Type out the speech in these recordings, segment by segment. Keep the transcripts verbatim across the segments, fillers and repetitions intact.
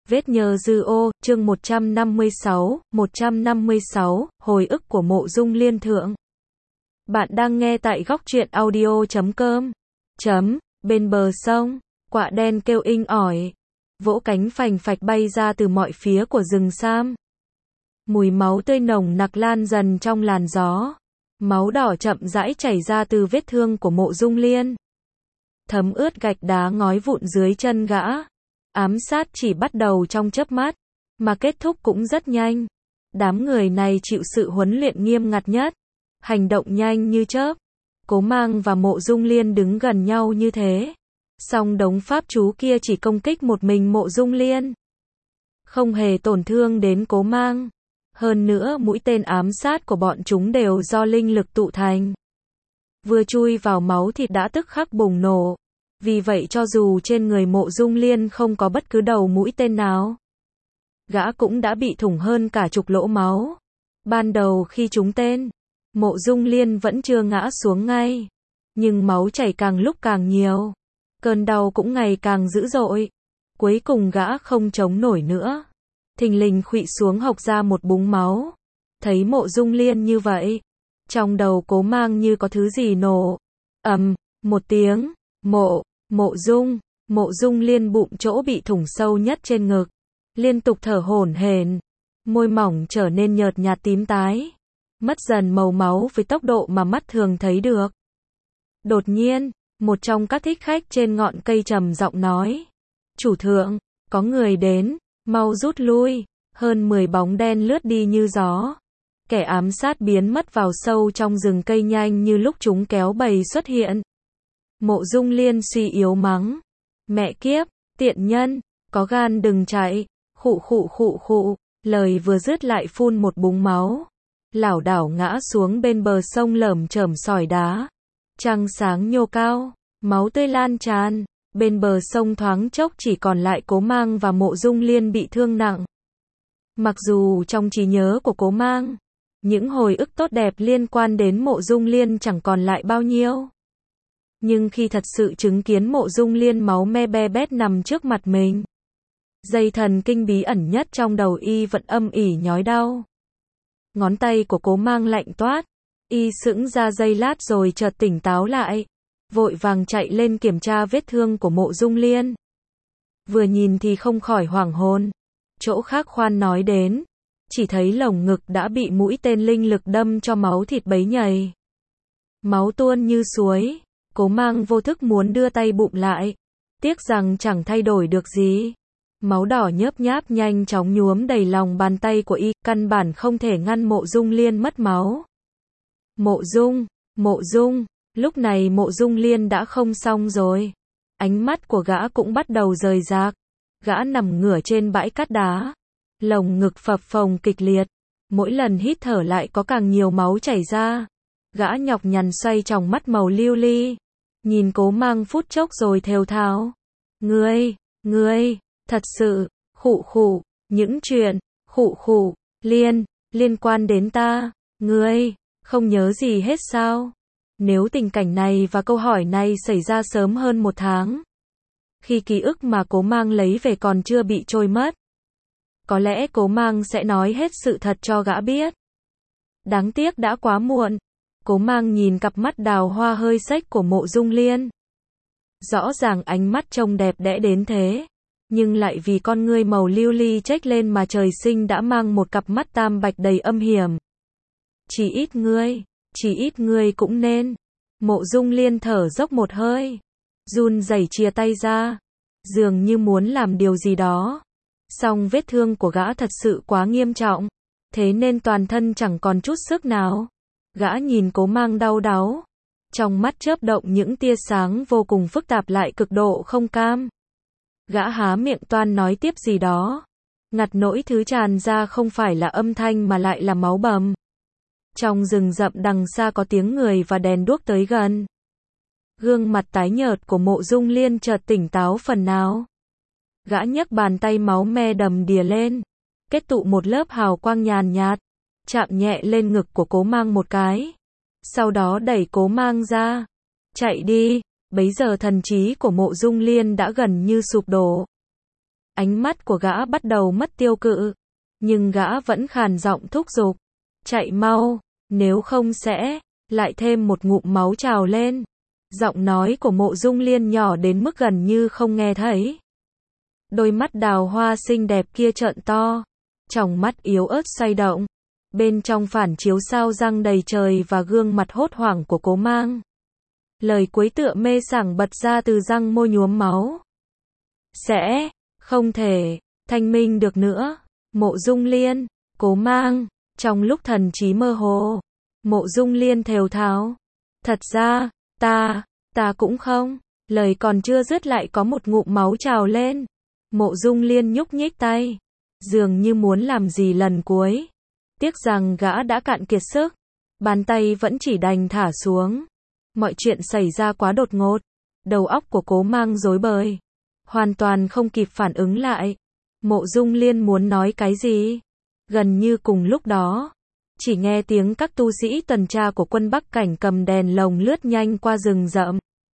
Vết nhơ dư ô, chương một trăm năm mươi sáu, một trăm năm mươi sáu, hồi ức của Mộ Dung Liên thượng. Bạn đang nghe tại góc truyện audio chấm com. Chấm, bên bờ sông, quạ đen kêu inh ỏi, vỗ cánh phành phạch bay ra từ mọi phía của rừng sam. Mùi máu tươi nồng nặc lan dần trong làn gió. Máu đỏ chậm rãi chảy ra từ vết thương của Mộ Dung Liên, thấm ướt gạch đá ngói vụn dưới chân gã. Ám sát chỉ bắt đầu trong chớp mắt, mà kết thúc cũng rất nhanh. Đám người này chịu sự huấn luyện nghiêm ngặt nhất, hành động nhanh như chớp. Cố Mang và Mộ Dung Liên đứng gần nhau như thế, song đống pháp chú kia chỉ công kích một mình Mộ Dung Liên, không hề tổn thương đến Cố Mang. Hơn nữa mũi tên ám sát của bọn chúng đều do linh lực tụ thành, vừa chui vào máu thịt đã tức khắc bùng nổ. Vì vậy cho dù trên người Mộ Dung Liên không có bất cứ đầu mũi tên nào, gã cũng đã bị thủng hơn cả chục lỗ máu. Ban đầu khi trúng tên, Mộ Dung Liên vẫn chưa ngã xuống ngay, nhưng máu chảy càng lúc càng nhiều, cơn đau cũng ngày càng dữ dội. Cuối cùng gã không chống nổi nữa, thình lình khuỵu xuống hộc ra một búng máu. Thấy Mộ Dung Liên như vậy, trong đầu Cố Mang như có thứ gì nổ. Ầm, một tiếng, Mộ Mộ Dung, Mộ Dung Liên bụng chỗ bị thủng sâu nhất trên ngực, liên tục thở hổn hển, môi mỏng trở nên nhợt nhạt tím tái, mất dần màu máu với tốc độ mà mắt thường thấy được. Đột nhiên, một trong các thích khách trên ngọn cây trầm giọng nói: "Chủ thượng, có người đến, mau rút lui." Hơn mười bóng đen lướt đi như gió. Kẻ ám sát biến mất vào sâu trong rừng cây nhanh như lúc chúng kéo bầy xuất hiện. Mộ Dung Liên suy yếu mắng: "Mẹ kiếp, tiện nhân, có gan đừng chạy." Khụ khụ khụ khụ, lời vừa dứt lại phun một búng máu, lảo đảo ngã xuống bên bờ sông lởm chởm sỏi đá. Trăng sáng nhô cao, máu tươi lan tràn, bên bờ sông thoáng chốc chỉ còn lại Cố Mang và Mộ Dung Liên bị thương nặng. Mặc dù trong trí nhớ của Cố Mang, những hồi ức tốt đẹp liên quan đến Mộ Dung Liên chẳng còn lại bao nhiêu, nhưng khi thật sự chứng kiến Mộ Dung Liên máu me be bét nằm trước mặt mình, dây thần kinh bí ẩn nhất trong đầu y vẫn âm ỉ nhói đau. Ngón tay của Cố Mang lạnh toát, y sững ra giây lát rồi chợt tỉnh táo lại, vội vàng chạy lên kiểm tra vết thương của Mộ Dung Liên. Vừa nhìn thì không khỏi hoảng hồn, chỗ khác khoan nói đến, chỉ thấy lồng ngực đã bị mũi tên linh lực đâm cho máu thịt bấy nhầy, máu tuôn như suối. Cố Mang vô thức muốn đưa tay bụng lại, tiếc rằng chẳng thay đổi được gì. Máu đỏ nhớp nháp nhanh chóng nhuốm đầy lòng bàn tay của y, căn bản không thể ngăn Mộ Dung Liên mất máu. Mộ Dung, Mộ Dung, lúc này Mộ Dung Liên đã không xong rồi. Ánh mắt của gã cũng bắt đầu rời rạc. Gã nằm ngửa trên bãi cát đá, lồng ngực phập phồng kịch liệt, mỗi lần hít thở lại có càng nhiều máu chảy ra. Gã nhọc nhằn xoay tròng mắt màu lưu ly, nhìn Cố Mang phút chốc rồi thều thào: "Ngươi, ngươi, thật sự, khụ khụ, những chuyện, khụ khụ, liên, liên quan đến ta, ngươi, không nhớ gì hết sao?" Nếu tình cảnh này và câu hỏi này xảy ra sớm hơn một tháng, khi ký ức mà Cố Mang lấy về còn chưa bị trôi mất, có lẽ Cố Mang sẽ nói hết sự thật cho gã biết. Đáng tiếc đã quá muộn. Cố Mang nhìn cặp mắt đào hoa hơi xếch của Mộ Dung Liên. Rõ ràng ánh mắt trông đẹp đẽ đến thế, nhưng lại vì con ngươi màu lưu ly chếch lên mà trời sinh đã mang một cặp mắt tam bạch đầy âm hiểm. Chỉ ít ngươi, chỉ ít ngươi cũng nên. Mộ Dung Liên thở dốc một hơi, run rẩy chia tay ra, dường như muốn làm điều gì đó. Song vết thương của gã thật sự quá nghiêm trọng, thế nên toàn thân chẳng còn chút sức nào. Gã nhìn Cố Mang đau đáu, trong mắt chớp động những tia sáng vô cùng phức tạp lại cực độ không cam. Gã há miệng toan nói tiếp gì đó, ngặt nỗi thứ tràn ra không phải là âm thanh mà lại là máu bầm. Trong rừng rậm đằng xa có tiếng người và đèn đuốc tới gần. Gương mặt tái nhợt của Mộ Dung Liên chợt tỉnh táo phần nào. Gã nhấc bàn tay máu me đầm đìa lên, kết tụ một lớp hào quang nhàn nhạt, chạm nhẹ lên ngực của Cố Mang một cái, sau đó đẩy Cố Mang ra. "Chạy đi." Bấy giờ thần trí của Mộ Dung Liên đã gần như sụp đổ. Ánh mắt của gã bắt đầu mất tiêu cự, nhưng gã vẫn khàn giọng thúc giục. Chạy mau, nếu không sẽ, lại thêm một ngụm máu trào lên. Giọng nói của Mộ Dung Liên nhỏ đến mức gần như không nghe thấy. Đôi mắt đào hoa xinh đẹp kia trợn to, tròng mắt yếu ớt xoay động. Bên trong phản chiếu sao răng đầy trời và gương mặt hốt hoảng của Cố Mang. Lời cuối tựa mê sảng bật ra từ răng môi nhuốm máu. Sẽ, không thể, thanh minh được nữa. Mộ Dung Liên, Cố Mang, trong lúc thần trí mơ hồ, Mộ Dung Liên thều thào. Thật ra, ta, ta cũng không. Lời còn chưa dứt lại có một ngụm máu trào lên. Mộ Dung Liên nhúc nhích tay, dường như muốn làm gì lần cuối. Tiếc rằng gã đã cạn kiệt sức, bàn tay vẫn chỉ đành thả xuống. Mọi chuyện xảy ra quá đột ngột, đầu óc của Cố Mang rối bời, hoàn toàn không kịp phản ứng lại. Mộ Dung Liên muốn nói cái gì? Gần như cùng lúc đó, chỉ nghe tiếng các tu sĩ tuần tra của quân Bắc Cảnh cầm đèn lồng lướt nhanh qua rừng rậm.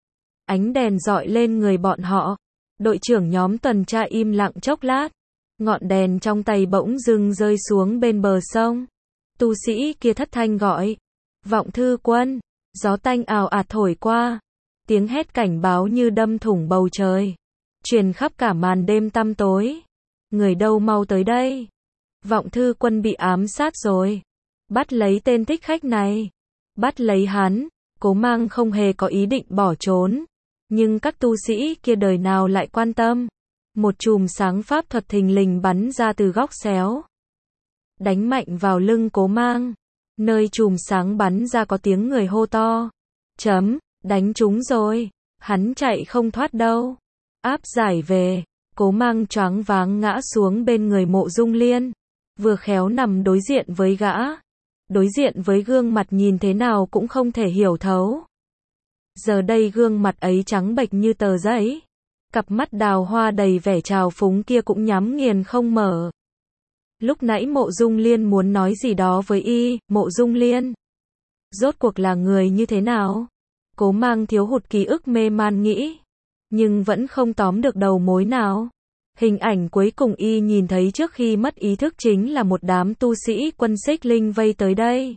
Ánh đèn dọi lên người bọn họ. Đội trưởng nhóm tuần tra im lặng chốc lát. Ngọn đèn trong tay bỗng dưng rơi xuống bên bờ sông. Tu sĩ kia thất thanh gọi. Vọng Thư Quân. Gió tanh ào ạt thổi qua. Tiếng hét cảnh báo như đâm thủng bầu trời, truyền khắp cả màn đêm tăm tối. Người đâu mau tới đây. Vọng Thư Quân bị ám sát rồi. Bắt lấy tên thích khách này. Bắt lấy hắn. Cố Mang không hề có ý định bỏ trốn. Nhưng các tu sĩ kia đời nào lại quan tâm. Một chùm sáng pháp thuật thình lình bắn ra từ góc xéo, đánh mạnh vào lưng Cố Mang. Nơi chùm sáng bắn ra có tiếng người hô to. Chấm, đánh trúng rồi. Hắn chạy không thoát đâu. Áp giải về. Cố Mang choáng váng ngã xuống bên người Mộ Dung Liên. Vừa khéo nằm đối diện với gã. Đối diện với gương mặt nhìn thế nào cũng không thể hiểu thấu. Giờ đây gương mặt ấy trắng bệch như tờ giấy. Cặp mắt đào hoa đầy vẻ trào phúng kia cũng nhắm nghiền không mở. Lúc nãy Mộ Dung Liên muốn nói gì đó với y. Mộ Dung Liên rốt cuộc là người như thế nào? Cố Mang thiếu hụt ký ức mê man nghĩ, nhưng vẫn không tóm được đầu mối nào. Hình ảnh cuối cùng y nhìn thấy trước khi mất ý thức chính là một đám tu sĩ quân Xích Linh vây tới đây.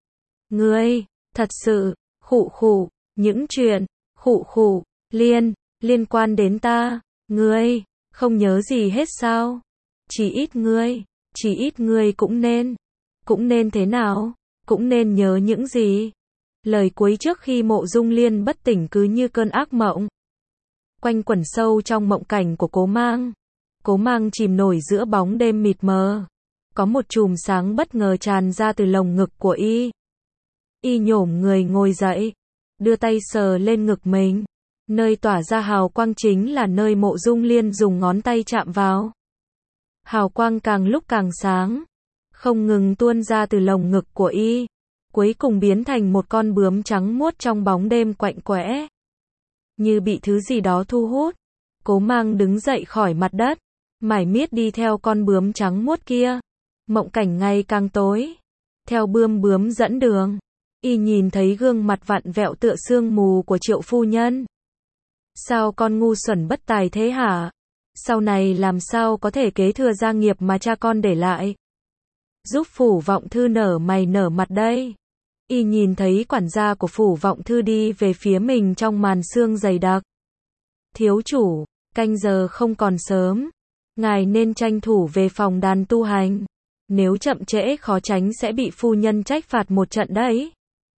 Ngươi, thật sự, khụ khụ, những chuyện, khụ khụ, liên, liên quan đến ta, ngươi, không nhớ gì hết sao? Chỉ ít ngươi, chỉ ít ngươi cũng nên, cũng nên thế nào, cũng nên nhớ những gì? Lời cuối trước khi Mộ Dung Liên bất tỉnh cứ như cơn ác mộng, quanh quẩn sâu trong mộng cảnh của Cố Mang. Cố Mang chìm nổi giữa bóng đêm mịt mờ. Có một chùm sáng bất ngờ tràn ra từ lồng ngực của y. Y nhổm người ngồi dậy, đưa tay sờ lên ngực mình. Nơi tỏa ra hào quang chính là nơi Mộ Dung Liên dùng ngón tay chạm vào. Hào quang càng lúc càng sáng, không ngừng tuôn ra từ lồng ngực của y, cuối cùng biến thành một con bướm trắng muốt trong bóng đêm quạnh quẽ. Như bị thứ gì đó thu hút, Cố Mang đứng dậy khỏi mặt đất, mải miết đi theo con bướm trắng muốt kia. Mộng cảnh ngày càng tối. Theo bươm bướm dẫn đường, y nhìn thấy gương mặt vặn vẹo tựa sương mù của Triệu phu nhân. Sao con ngu xuẩn bất tài thế hả? Sau này làm sao có thể kế thừa gia nghiệp mà cha con để lại? Giúp Phủ Vọng Thư nở mày nở mặt đây. Y nhìn thấy quản gia của Phủ Vọng Thư đi về phía mình trong màn sương dày đặc. Thiếu chủ, canh giờ không còn sớm. Ngài nên tranh thủ về phòng đàn tu hành. Nếu chậm trễ khó tránh sẽ bị phu nhân trách phạt một trận đấy.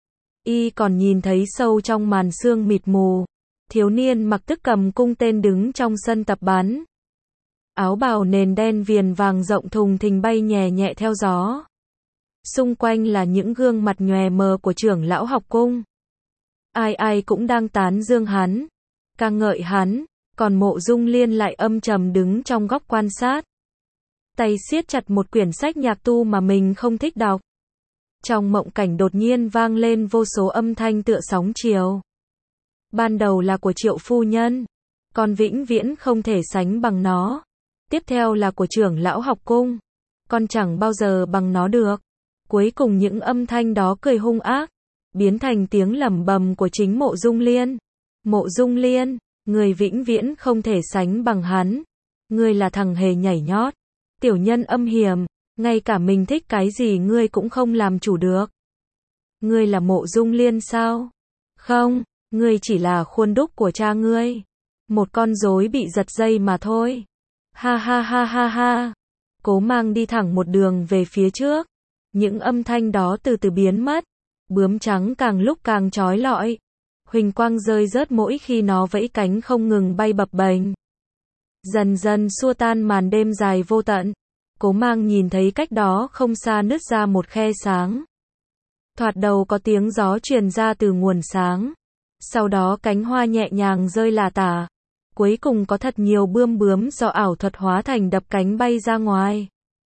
Y còn nhìn thấy sâu trong màn sương mịt mù, thiếu niên mặc tức cầm cung tên đứng trong sân tập bắn. Áo bào nền đen viền vàng rộng thùng thình bay nhẹ nhẹ theo gió. Xung quanh là những gương mặt nhòe mờ của trưởng lão học cung. Ai ai cũng đang tán dương hắn, ca ngợi hắn, còn Mộ Dung Liên lại âm trầm đứng trong góc quan sát. Tay siết chặt một quyển sách nhạc tu mà mình không thích đọc. Trong mộng cảnh đột nhiên vang lên vô số âm thanh tựa sóng chiều. Ban đầu là của Triệu phu nhân, con vĩnh viễn không thể sánh bằng nó. Tiếp theo là của trưởng lão học cung, con chẳng bao giờ bằng nó được. Cuối cùng những âm thanh đó cười hung ác, biến thành tiếng lẩm bẩm của chính Mộ Dung Liên. Mộ Dung Liên, người vĩnh viễn không thể sánh bằng hắn. Ngươi là thằng hề nhảy nhót. Tiểu nhân âm hiểm, ngay cả mình thích cái gì ngươi cũng không làm chủ được. Ngươi là Mộ Dung Liên sao? Không, ngươi chỉ là khuôn đúc của cha ngươi. Một con rối bị giật dây mà thôi. Ha ha ha ha ha. Cố Mang đi thẳng một đường về phía trước. Những âm thanh đó từ từ biến mất. Bướm trắng càng lúc càng chói lọi. Huỳnh quang rơi rớt mỗi khi nó vẫy cánh không ngừng bay bập bềnh. Dần dần xua tan màn đêm dài vô tận. Cố Mang nhìn thấy cách đó không xa nứt ra một khe sáng. Thoạt đầu có tiếng gió truyền ra từ nguồn sáng. Sau đó cánh hoa nhẹ nhàng rơi lả tả. Cuối cùng có thật nhiều bươm bướm do ảo thuật hóa thành đập cánh bay ra ngoài.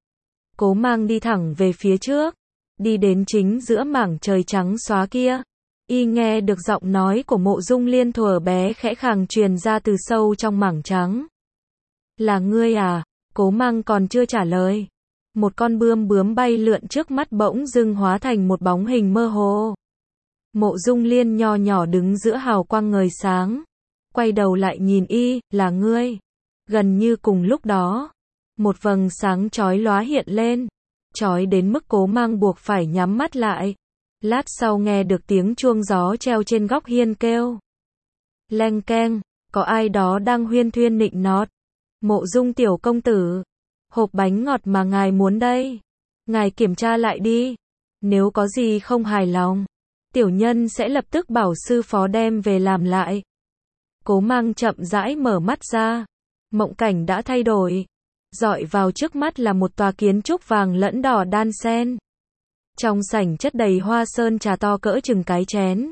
Cố Mang đi thẳng về phía trước. Đi đến chính giữa mảng trời trắng xóa kia. Y nghe được giọng nói của Mộ Dung Liên thuở bé khẽ khàng truyền ra từ sâu trong mảng trắng. Là ngươi à? Cố Mang còn chưa trả lời. Một con bươm bướm bay lượn trước mắt bỗng dưng hóa thành một bóng hình mơ hồ. Mộ Dung Liên nho nhỏ đứng giữa hào quang ngời sáng. Quay đầu lại nhìn y, là ngươi. Gần như cùng lúc đó, một vầng sáng chói lóa hiện lên. Chói đến mức Cố Mang buộc phải nhắm mắt lại. Lát sau nghe được tiếng chuông gió treo trên góc hiên kêu. Leng keng, có ai đó đang huyên thuyên nịnh nọt. Mộ Dung tiểu công tử, hộp bánh ngọt mà ngài muốn đây. Ngài kiểm tra lại đi. Nếu có gì không hài lòng, tiểu nhân sẽ lập tức bảo sư phó đem về làm lại. Cố Mang chậm rãi mở mắt ra. Mộng cảnh đã thay đổi. Dọi vào trước mắt là một tòa kiến trúc vàng lẫn đỏ đan xen. Trong sảnh chất đầy hoa sơn trà to cỡ chừng cái chén.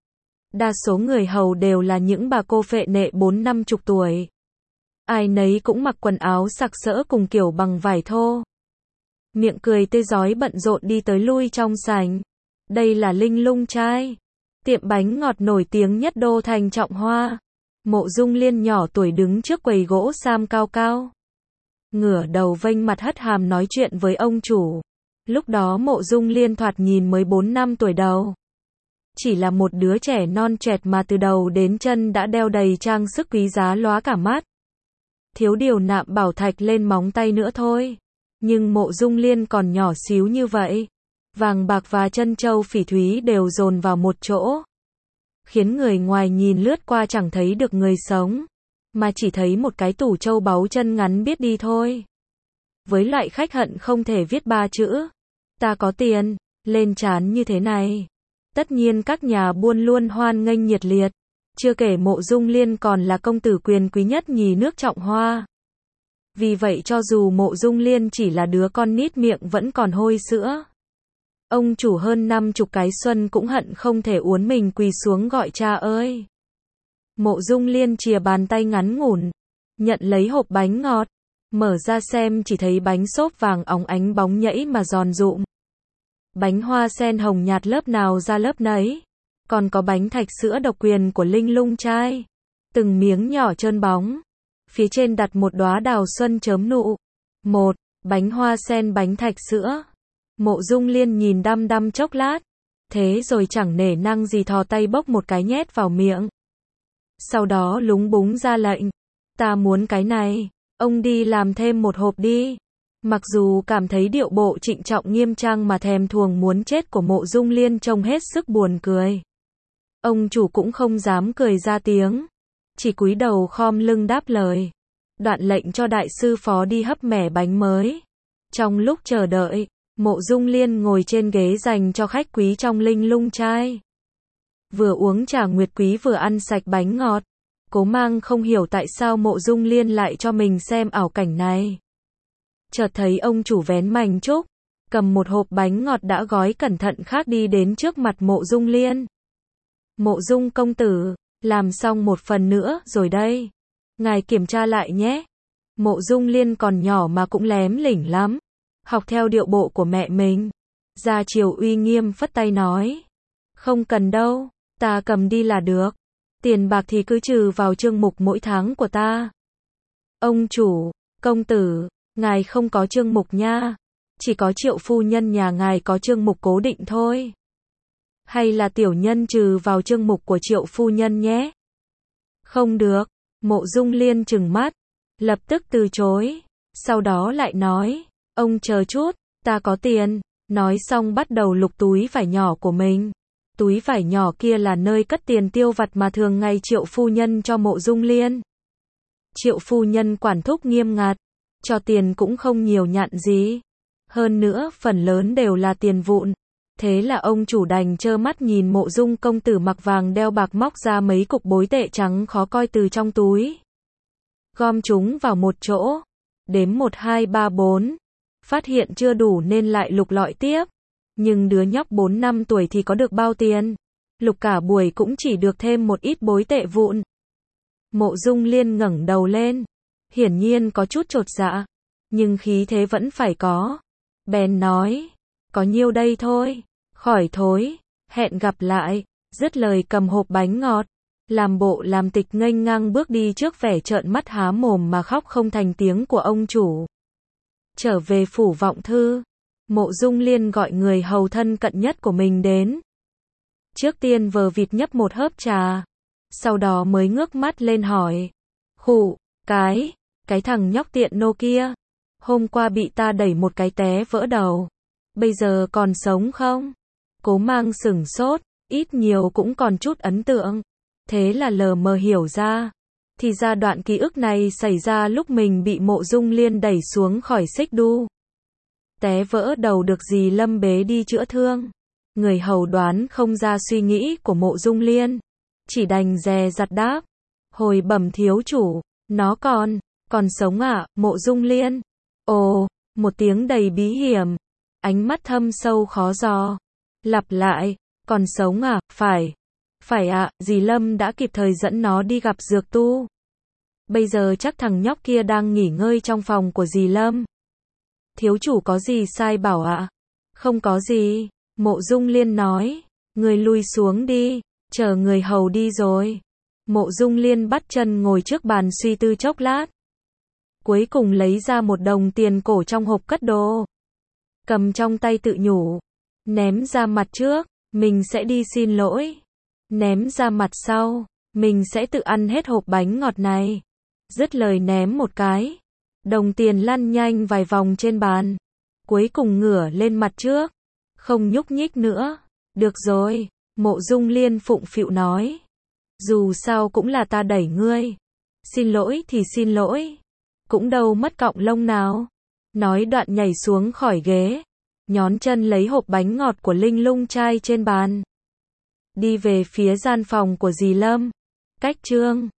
Đa số người hầu đều là những bà cô phệ nệ bốn năm chục tuổi. Ai nấy cũng mặc quần áo sặc sỡ cùng kiểu bằng vải thô. Miệng cười tươi rói bận rộn đi tới lui trong sảnh. Đây là Linh Lung Trai, tiệm bánh ngọt nổi tiếng nhất đô thành Trọng Hoa. Mộ Dung Liên nhỏ tuổi đứng trước quầy gỗ sam cao cao. Ngửa đầu vênh mặt hất hàm nói chuyện với ông chủ. Lúc đó Mộ Dung Liên thoạt nhìn mới bốn năm tuổi đầu. Chỉ là một đứa trẻ non trẻ mà từ đầu đến chân đã đeo đầy trang sức quý giá lóa cả mắt. Thiếu điều nạm bảo thạch lên móng tay nữa thôi. Nhưng Mộ Dung Liên còn nhỏ xíu như vậy. Vàng bạc và trân châu phỉ thúy đều dồn vào một chỗ. Khiến người ngoài nhìn lướt qua chẳng thấy được người sống. Mà chỉ thấy một cái tủ châu báu chân ngắn biết đi thôi. Với loại khách hận không thể viết ba chữ. Ta có tiền, lên trán như thế này. Tất nhiên các nhà buôn luôn hoan nghênh nhiệt liệt. Chưa kể Mộ Dung Liên còn là công tử quyền quý nhất nhì nước Trọng Hoa. Vì vậy cho dù Mộ Dung Liên chỉ là đứa con nít miệng vẫn còn hôi sữa. Ông chủ hơn năm chục cái xuân cũng hận không thể uốn mình quỳ xuống gọi cha ơi. Mộ Dung Liên chìa bàn tay ngắn ngủn, nhận lấy hộp bánh ngọt, mở ra xem chỉ thấy bánh xốp vàng óng ánh bóng nhẫy mà giòn rụm. Bánh hoa sen hồng nhạt lớp nào ra lớp nấy. Còn có bánh thạch sữa độc quyền của Linh Lung Trai. Từng miếng nhỏ trơn bóng. Phía trên đặt một đóa đào xuân chớm nụ. Một, bánh hoa sen bánh thạch sữa. Mộ Dung Liên nhìn đăm đăm chốc lát. Thế rồi chẳng nể năng gì thò tay bốc một cái nhét vào miệng. Sau đó lúng búng ra lệnh. Ta muốn cái này. Ông đi làm thêm một hộp đi. Mặc dù cảm thấy điệu bộ trịnh trọng nghiêm trang mà thèm thuồng muốn chết của Mộ Dung Liên trông hết sức buồn cười. Ông chủ cũng không dám cười ra tiếng. Chỉ cúi đầu khom lưng đáp lời. Đoạn lệnh cho đại sư phó đi hấp mẻ bánh mới. Trong lúc chờ đợi, Mộ Dung Liên ngồi trên ghế dành cho khách quý trong Linh Lung Trai. Vừa uống trà nguyệt quý vừa ăn sạch bánh ngọt. Cố Mang không hiểu tại sao Mộ Dung Liên lại cho mình xem ảo cảnh này. Chợt thấy ông chủ vén mành trúc, cầm một hộp bánh ngọt đã gói cẩn thận khác đi đến trước mặt Mộ Dung Liên. Mộ Dung công tử, làm xong một phần nữa rồi đây. Ngài kiểm tra lại nhé. Mộ Dung Liên còn nhỏ mà cũng lém lỉnh lắm. Học theo điệu bộ của mẹ mình. Ra chiều uy nghiêm phất tay nói. Không cần đâu, ta cầm đi là được. Tiền bạc thì cứ trừ vào chương mục mỗi tháng của ta. Ông chủ, công tử, ngài không có chương mục nha. Chỉ có Triệu phu nhân nhà ngài có chương mục cố định thôi. Hay là tiểu nhân trừ vào chương mục của Triệu phu nhân nhé? Không được. Mộ Dung Liên trừng mắt. lập tức từ chối. Sau đó lại nói, ông chờ chút, ta có tiền. Nói xong bắt đầu lục túi vải nhỏ của mình. Túi vải nhỏ kia là nơi cất tiền tiêu vặt mà thường ngày Triệu phu nhân cho Mộ Dung Liên. Triệu phu nhân quản thúc nghiêm ngặt, cho tiền cũng không nhiều nhặn gì. Hơn nữa, phần lớn đều là tiền vụn. Thế là ông chủ đành trơ mắt nhìn Mộ Dung công tử mặc vàng đeo bạc móc ra mấy cục bối tệ trắng khó coi từ trong túi. Gom chúng vào một chỗ, đếm một hai ba bốn, phát hiện chưa đủ nên lại lục lọi tiếp. Nhưng đứa nhóc bốn năm tuổi thì có được bao tiền, lục cả buổi cũng chỉ được thêm một ít bối tệ vụn. Mộ Dung Liên ngẩng đầu lên, hiển nhiên có chút chột dạ, nhưng khí thế vẫn phải có. Bèn nói, có nhiêu đây thôi, khỏi thối, hẹn gặp lại. Dứt lời cầm hộp bánh ngọt, làm bộ làm tịch nghênh ngang bước đi trước vẻ trợn mắt há mồm mà khóc không thành tiếng của ông chủ. Trở về phủ Vọng Thư, Mộ Dung Liên gọi người hầu thân cận nhất của mình đến. Trước tiên vờ vịt nhấp một hớp trà, sau đó mới ngước mắt lên hỏi, khụ, cái, cái thằng nhóc tiện nô kia, hôm qua bị ta đẩy một cái té vỡ đầu, bây giờ còn sống không? Cố Mang sửng sốt, ít nhiều cũng còn chút ấn tượng, thế là lờ mờ hiểu ra, thì ra đoạn ký ức này xảy ra lúc mình bị Mộ Dung Liên đẩy xuống khỏi xích đu. Té vỡ đầu được dì Lâm bế đi chữa thương. Người hầu đoán không ra suy nghĩ của Mộ Dung Liên, chỉ đành dè dặt đáp, hồi bẩm thiếu chủ, nó còn, còn sống à? Mộ Dung Liên, ồ, một tiếng đầy bí hiểm, ánh mắt thâm sâu khó dò, lặp lại, còn sống à? Phải, phải ạ, à, dì Lâm đã kịp thời dẫn nó đi gặp dược tu. Bây giờ chắc thằng nhóc kia đang nghỉ ngơi trong phòng của dì Lâm. Thiếu chủ có gì sai bảo ạ? À? Không có gì, Mộ Dung Liên nói, người lui xuống đi, chờ người hầu đi rồi. Mộ Dung Liên bắt chân ngồi trước bàn suy tư chốc lát. Cuối cùng lấy ra một đồng tiền cổ trong hộp cất đồ. Cầm trong tay tự nhủ, ném ra mặt trước, mình sẽ đi xin lỗi. Ném ra mặt sau, mình sẽ tự ăn hết hộp bánh ngọt này. Dứt lời ném một cái, đồng tiền lăn nhanh vài vòng trên bàn. Cuối cùng ngửa lên mặt trước, không nhúc nhích nữa. Được rồi, Mộ Dung Liên phụng phịu nói. Dù sao cũng là ta đẩy ngươi. Xin lỗi thì xin lỗi. Cũng đâu mất cọng lông nào. Nói đoạn nhảy xuống khỏi ghế, nhón chân lấy hộp bánh ngọt của Linh Lung trai trên bàn. Đi về phía gian phòng của dì Lâm. Cách chương